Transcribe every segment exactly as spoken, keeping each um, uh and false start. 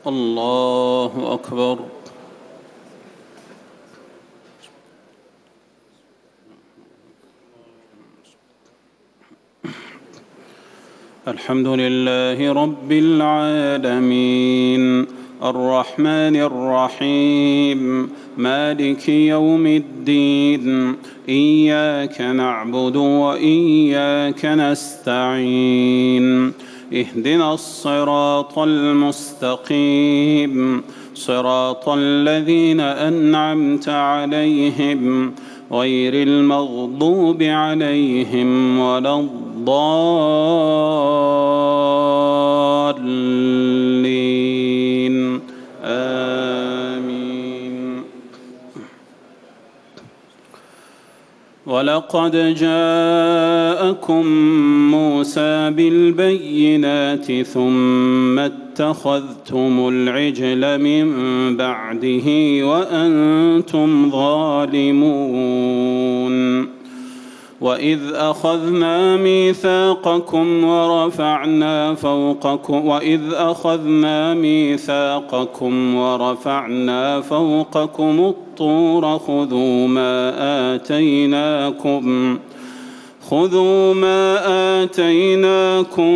الله أكبر. الحمد لله رب العالمين الرحمن الرحيم مالك يوم الدين إياك نعبد وإياك نستعين اهدنا الصراط المستقيم صراط الذين أنعمت عليهم غير المغضوب عليهم ولا الضالين آمين. ولقد جاءكم موسى بالبينات ثم اتخذتم العجل من بعده وأنتم ظالمون. وإذ أخذنا ميثاقكم ورفعنا فوقكم وإذ أخذنا ميثاقكم ورفعنا فوقكم الطور خذوا ما آتيناكم خذوا ما آتيناكم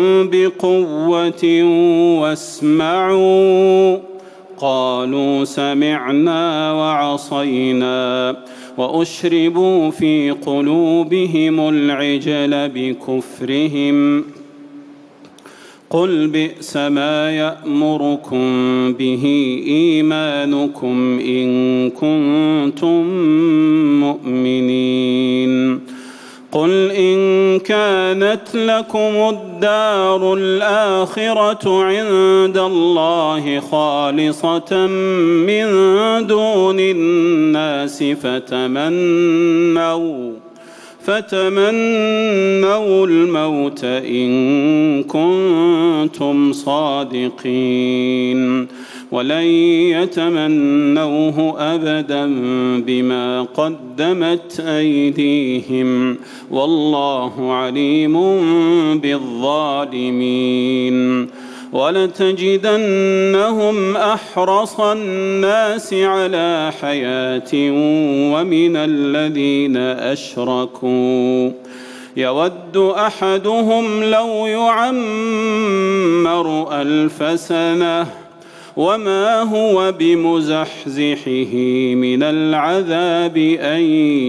بقوة واسمعوا قالوا سمعنا وعصينا وأشربوا في قلوبهم العجل بكفرهم قل بئس ما يأمركم به إيمانكم إن كنتم مؤمنين. قل إن كانت لكم الدار الآخرة عند الله خالصة من دون الناس فتمنوا فتمنوا الموت إن كنتم صادقين ولن يتمنوه أبدا بما قدمت أيديهم والله عليم بالظالمين. ولتجدنهم أحرص الناس على حياة ومن الذين أشركوا يود أحدهم لو يعمر ألف سنة وما هو بمزحزحه من العذاب أن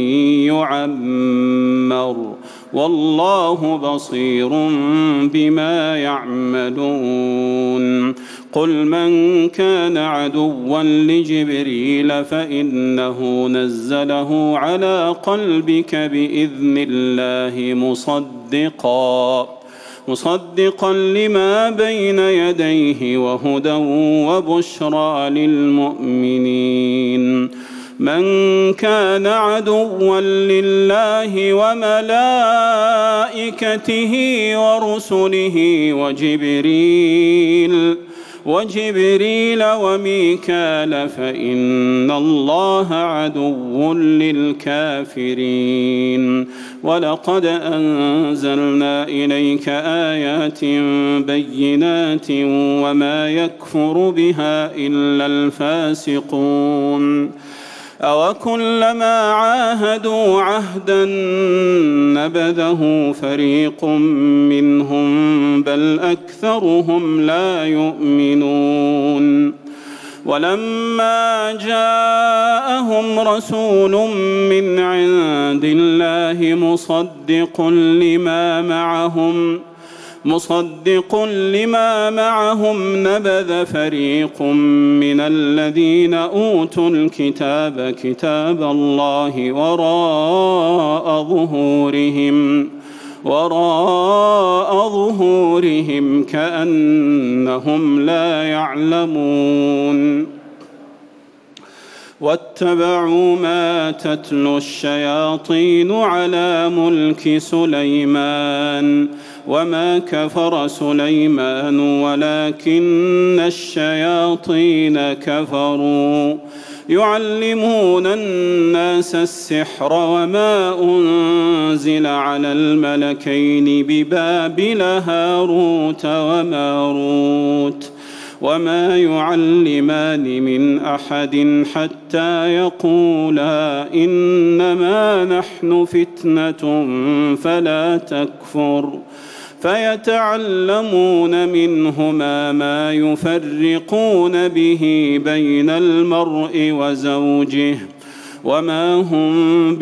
يعمر والله بصير بما يعملون. قل من كان عدوا لجبريل فإنه نزله على قلبك بإذن الله مصدقا مصدقا لما بين يديه وهدى وبشرى للمؤمنين. من كان عدوا لله وملائكته ورسله وجبريل وجبريل وميكال فإن الله عدو للكافرين. ولقد أنزلنا إليك آيات بينات وما يكفر بها إلا الفاسقون. أوكلما عاهدوا عهدا نبذه فريق منهم بل أكثرهم لا يؤمنون. ولما جاءهم رسول من عند الله مصدق لما معهم مصدق لما معهم نبذ فريق من الذين أوتوا الكتاب كتاب الله وراء ظهورهم وراء ظهورهم كأنهم لا يعلمون. واتبعوا ما تتلو الشياطين على ملك سليمان وما كفر سليمان ولكن الشياطين كفروا يعلمون الناس السحر وما أنزل على الملكين ببابل هاروت وماروت وما يعلمان من أحد حتى يقولا إنما نحن فتنة فلا تكفر فيتعلمون منهما ما يفرقون به بين المرء وزوجه وما هم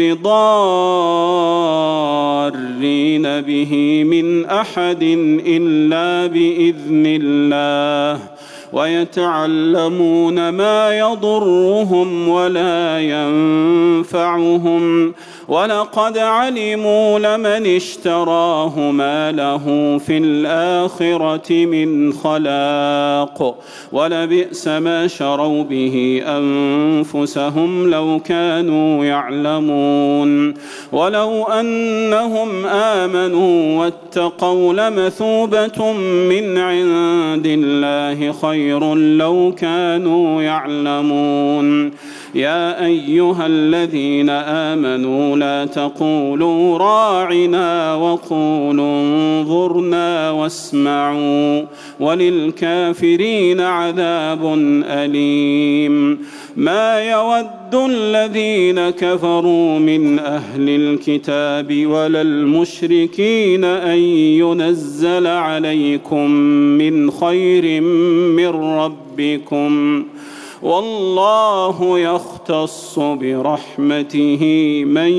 بضارين به من أحد إلا بإذن الله ويتعلمون ما يضرهم ولا ينفعهم ولقد علموا لمن اشتراه ما له في الآخرة من خلاق ولبئس ما شروا به أنفسهم لو كانوا يعلمون ولو أنهم آمنوا واتقوا لمثوبة من عند الله خير لو كانوا يعلمون يا أيها الذين آمنوا لا تقولوا راعنا وقولوا انظرنا واسمعوا وللكافرين عذاب أليم ما يود الذين كفروا من أهل الكتاب ولا المشركين أن ينزل عليكم من خير من ربكم والله يختص برحمته من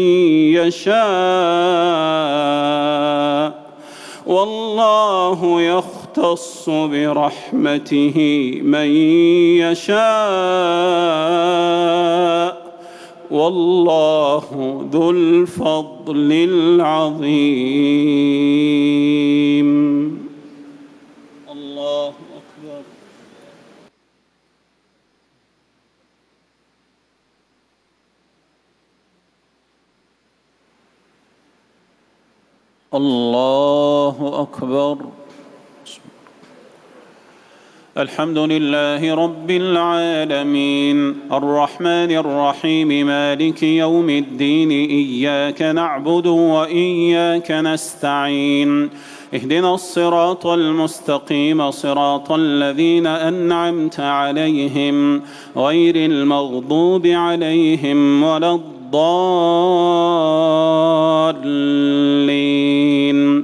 يشاء والله يختص برحمته من يشاء والله ذو الفضل العظيم. الله أكبر. الله أكبر. الحمد لله رب العالمين الرحمن الرحيم مالك يوم الدين إياك نعبد وإياك نستعين اهدنا الصراط المستقيم صراط الذين أنعمت عليهم غير المغضوب عليهم ولا الضالين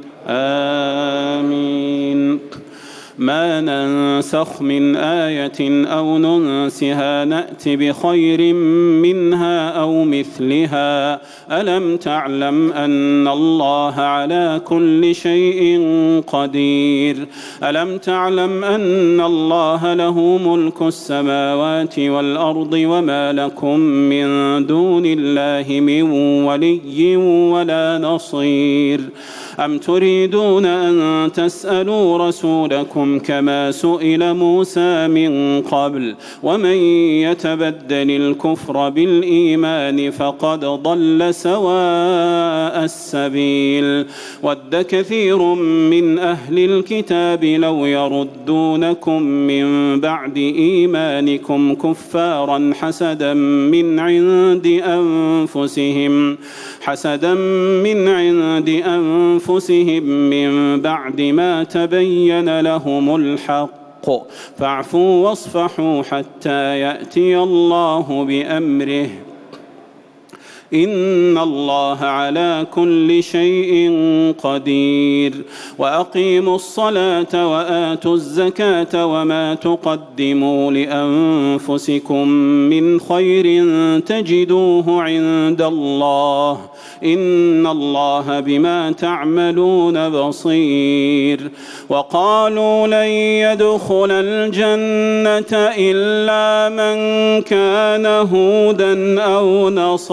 آمين. ما ننسخ من آية أو ننسها نأت بخير منها أو مثلها ألم تعلم أن الله على كل شيء قدير ألم تعلم أن الله له ملك السماوات والأرض وما لكم من دون الله من ولي ولا نصير أم تريدون أن تسألوا رسولكم كما سئل موسى من قبل ومن يتبدل الكفر بالإيمان فقد ضل سواء السبيل ود كثير من أهل الكتاب لو يردونكم من بعد إيمانكم كفارا حسدا من عند أنفسهم حسدا من عند أنفسهم من بعد ما تبين لهم الحق فاعفوا واصفحوا حتى يأتي الله بأمره إن الله على كل شيء قدير وأقيموا الصلاة وآتوا الزكاة وما تقدموا لأنفسكم من خير تجدوه عند الله إن الله بما تعملون بصير وقالوا لن يدخل الجنة إلا من كان هودا أو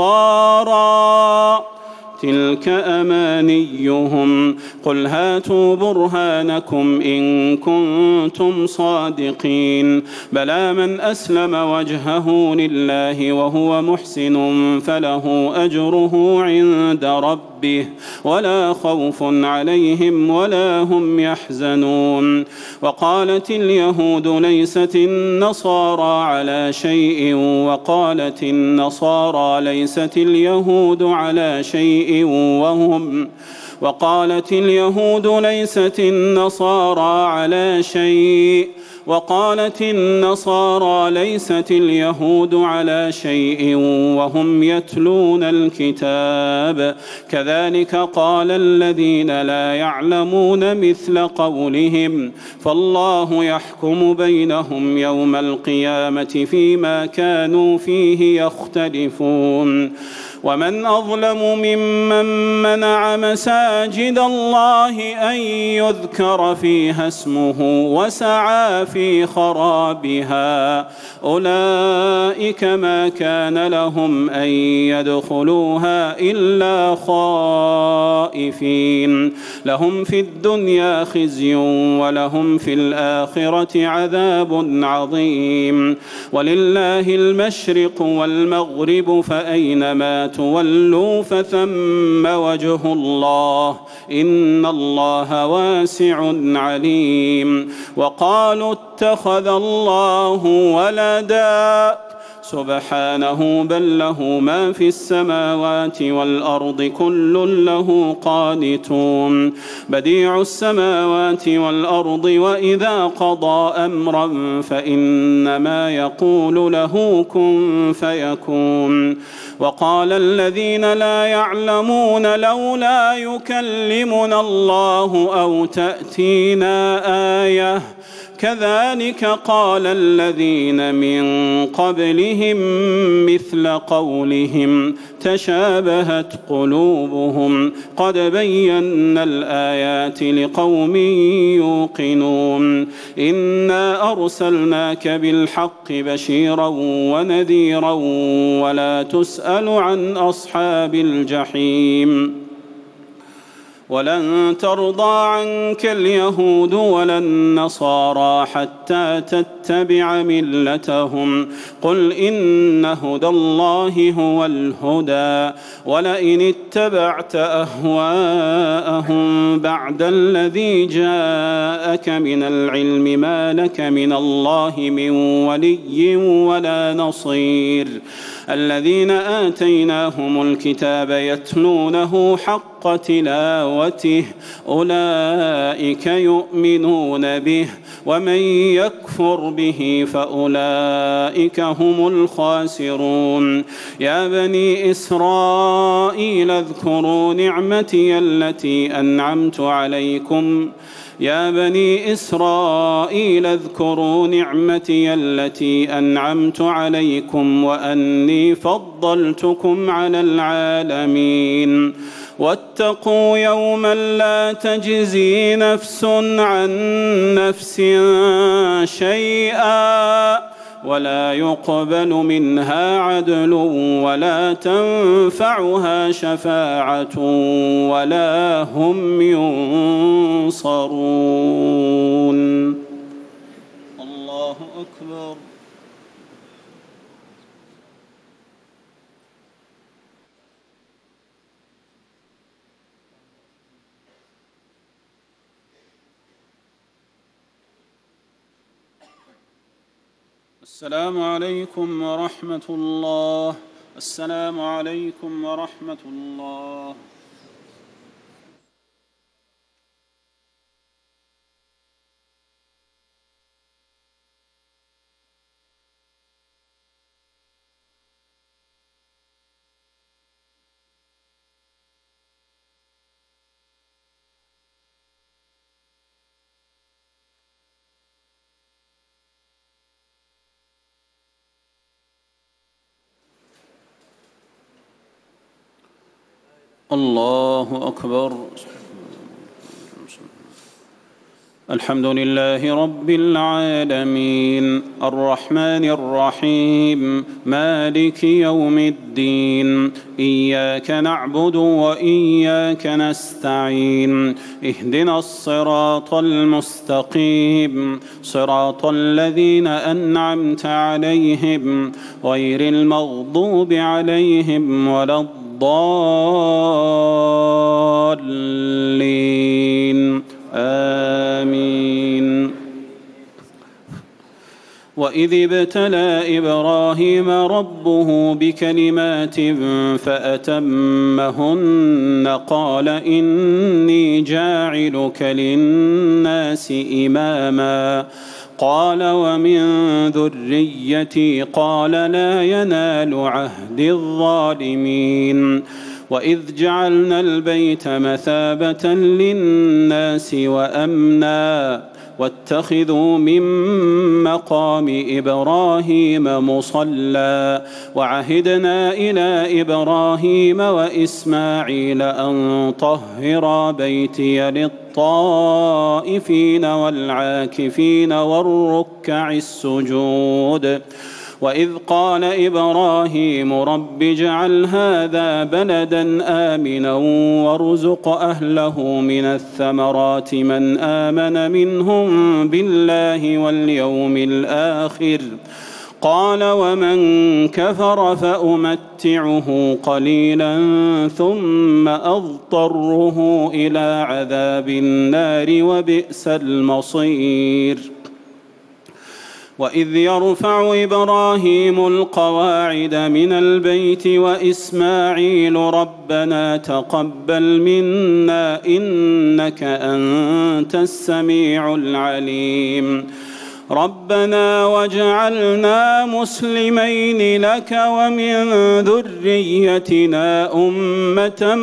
نصارى تلك أمانيهم قل هاتوا برهانكم إن كنتم صادقين بلى من أسلم وجهه لله وهو محسن فله أجره عند ربه ولا خوف عليهم ولا هم يحزنون وقالت اليهود ليست النصارى على شيء وقالت النصارى ليست اليهود على شيء وهم وقالت اليهود ليست النصارى على شيء وقالت النصارى ليست اليهود على شيء وهم يتلون الكتاب كذلك قال الذين لا يعلمون مثل قولهم فالله يحكم بينهم يوم القيامة فيما كانوا فيه يختلفون ومن أظلم ممن منع مساجد الله أن يذكر فيها اسمه وسعى في خرابها أولئك ما كان لهم أن يدخلوها إلا خائفين لهم في الدنيا خزي ولهم في الآخرة عذاب عظيم ولله المشرق والمغرب فأينما تولوا فثم وجه الله إن الله واسع عليم وقالوا اتخذ الله ولدا سبحانه بل له ما في السماوات والأرض كل له قانتون بديع السماوات والأرض وإذا قضى أمرا فإنما يقول له كن فيكون وقال الذين لا يعلمون لولا يكلمنا الله أو تأتينا آية كذلك قال الذين من قبلهم مثل قولهم تشابهت قلوبهم قد بينا الآيات لقوم يوقنون إنا أرسلناك بالحق بشيرا ونذيرا ولا تسأل عن أصحاب الجحيم ولن ترضى عنك اليهود ولا النصارى حتى تتبع ملتهم قل إن هدى الله هو الهدى ولئن اتبعت أهواءهم بعد الذي جاءك من العلم ما لك من الله من ولي ولا نصير الذين آتيناهم الكتاب يتلونه حق تلاوته أولئك يؤمنون به ومن يكفر به فأولئك هم الخاسرون يا بني إسرائيل اذكروا نعمتي التي أنعمت عليكم يا بني إسرائيل اذكروا نعمتي التي أنعمت عليكم وأني فضلتكم على العالمين واتقوا يوما لا تجزي نفس عن نفس شيئا ولا يقبل منها عدل ولا تنفعها شفاعة ولا هم ينصرون. الله أكبر. السلام عليكم ورحمة الله. السلام عليكم ورحمة الله. الله أكبر. الحمد لله رب العالمين الرحمن الرحيم مالك يوم الدين إياك نعبد وإياك نستعين اهدنا الصراط المستقيم صراط الذين أنعمت عليهم غير المغضوب عليهم ولا الضالين آمين. وإذ ابتلى إبراهيم ربه بكلمات فأتمهن قال إني جاعلك للناس إماما قال ومن ذريتي قال لا ينال عهد الظالمين وإذ جعلنا البيت مثابة للناس وأمنا واتخذوا من مقام إبراهيم مصلى وعهدنا إلى إبراهيم وإسماعيل أن طهرا بيتي للطائفين والعاكفين والركع السجود وإذ قال إبراهيم رب اجعل هذا بلدا آمنا وارزق أهله من الثمرات من آمن منهم بالله واليوم الآخر قال ومن كفر فأمتعه قليلا ثم أضطره إلى عذاب النار وبئس المصير وإذ يرفع إبراهيم القواعد من البيت وإسماعيل ربنا تقبل منا إنك أنت السميع العليم ربنا واجعلنا مسلمين لك ومن ذريتنا أمة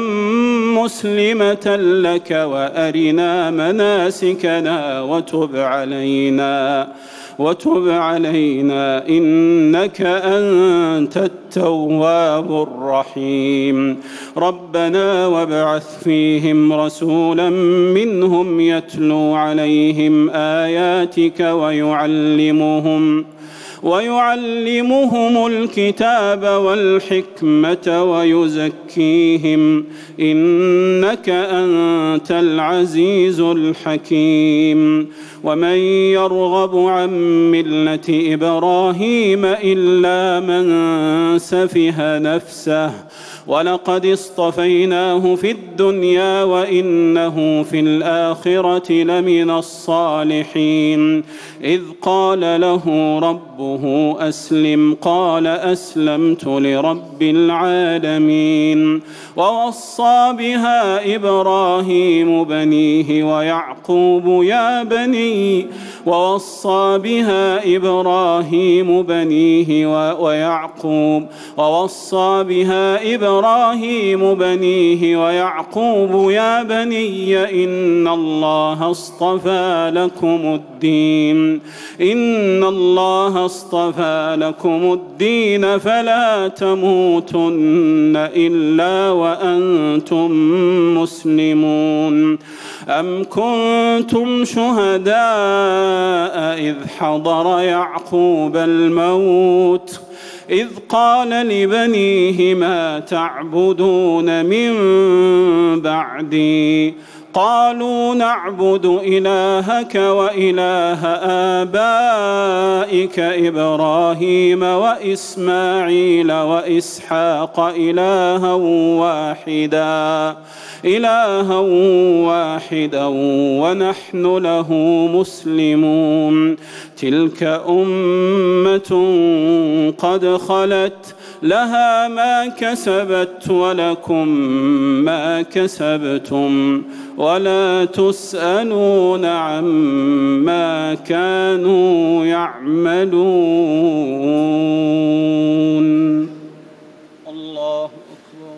مسلمة لك وأرنا مناسكنا وتب علينا وتب علينا إنك أنت التواب الرحيم ربنا وابعث فيهم رسولا منهم يتلو عليهم آياتك ويعلمهم ويعلمهم الكتاب والحكمة ويزكيهم إنك أنت العزيز الحكيم ومن يرغب عن ملة إبراهيم إلا من سفه نفسه ولقد اصطفيناه في الدنيا وإنه في الآخرة لمن الصالحين إذ قال له ربه أسلم قال أسلمت لرب العالمين ووصى بها إبراهيم بنيه ويعقوب يا بني ووصى بها إبراهيم بنيه ويعقوب ووصى بها إبراهيم بنيه ويعقوب يا بني إن الله اصطفى لكم الدين إن الله اصطفى لكم الدين فلا تموتن إلا وأنتم مسلمون أم كنتم شهداء إذ حضر يعقوب الموت إذ قال لبنيه ما تعبدون من بعدي قالوا نعبد إلهك وإله آبائك إبراهيم وإسماعيل وإسحاق إلها واحدا إلها واحدا ونحن له مسلمون تلك أمة قد خلت لها ما كسبت ولكم ما كسبتم ولا تسألون عما كانوا يعملون. الله أكبر.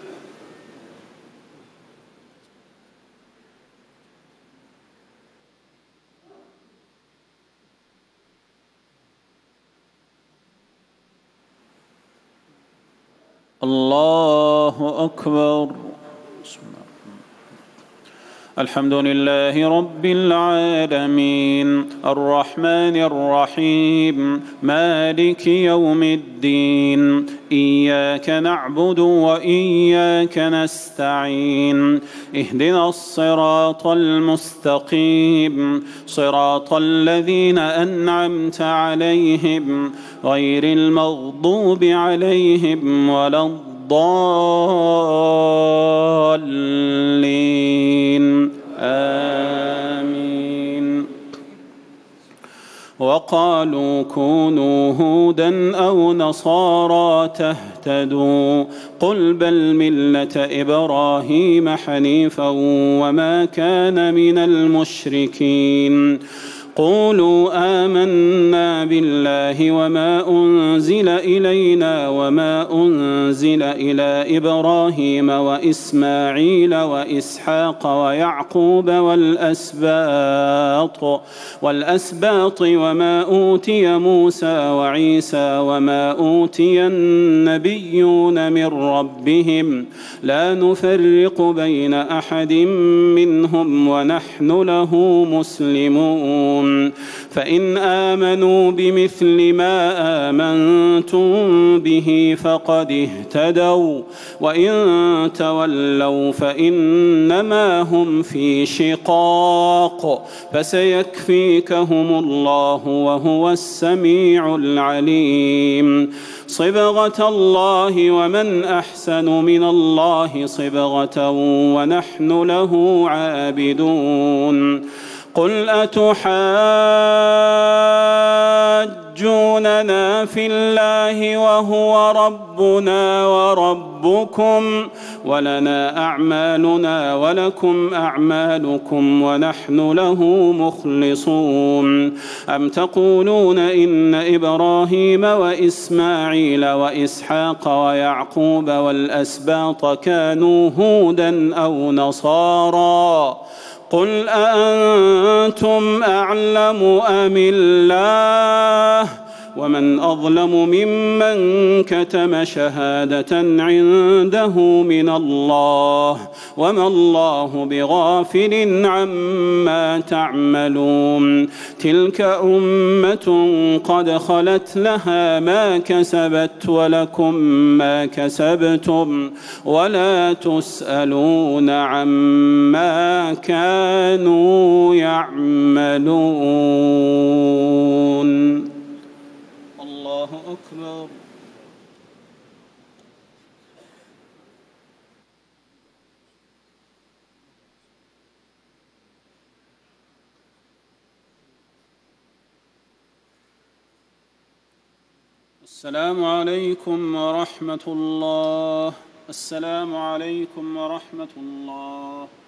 الله أكبر. الحمد لله رب العالمين الرحمن الرحيم مالك يوم الدين إياك نعبد وإياك نستعين اهدنا الصراط المستقيم صراط الذين أنعمت عليهم غير المغضوب عليهم ولا الضالين آمين. وقالوا كونوا هودا أو نصارى تهتدوا قل بل ملة إبراهيم حنيفا وما كان من المشركين قولوا آمنا بالله وما أنزل إلينا وما أنزل إلى إبراهيم وإسماعيل وإسحاق ويعقوب والأسباط والأسباط وما أوتي موسى وعيسى وما أوتي النبيون من ربهم لا نفرق بين أحد منهم ونحن له مسلمون فإن آمنوا بمثل ما آمنتم به فقد اهتدوا وإن تولوا فإنما هم في شقاق فسيكفيكهم الله وهو السميع العليم صبغة الله ومن أحسن من الله صبغة ونحن له عابدون قل أتحاجوننا في الله وهو ربنا وربكم ولنا أعمالنا ولكم أعمالكم ونحن له مخلصون أم تقولون إن إبراهيم وإسماعيل وإسحاق ويعقوب والأسباط كانوا هودا أو نصارى قل أأنتم أعلم أم الله ومن أظلم ممن كتم شهادة عنده من الله وما الله بغافل عما تعملون تلك أمة قد خلت لها ما كسبت ولكم ما كسبتم ولا تسألون عما كانوا يعملون الله أكبر. السلام عليكم ورحمة الله. السلام عليكم ورحمة الله.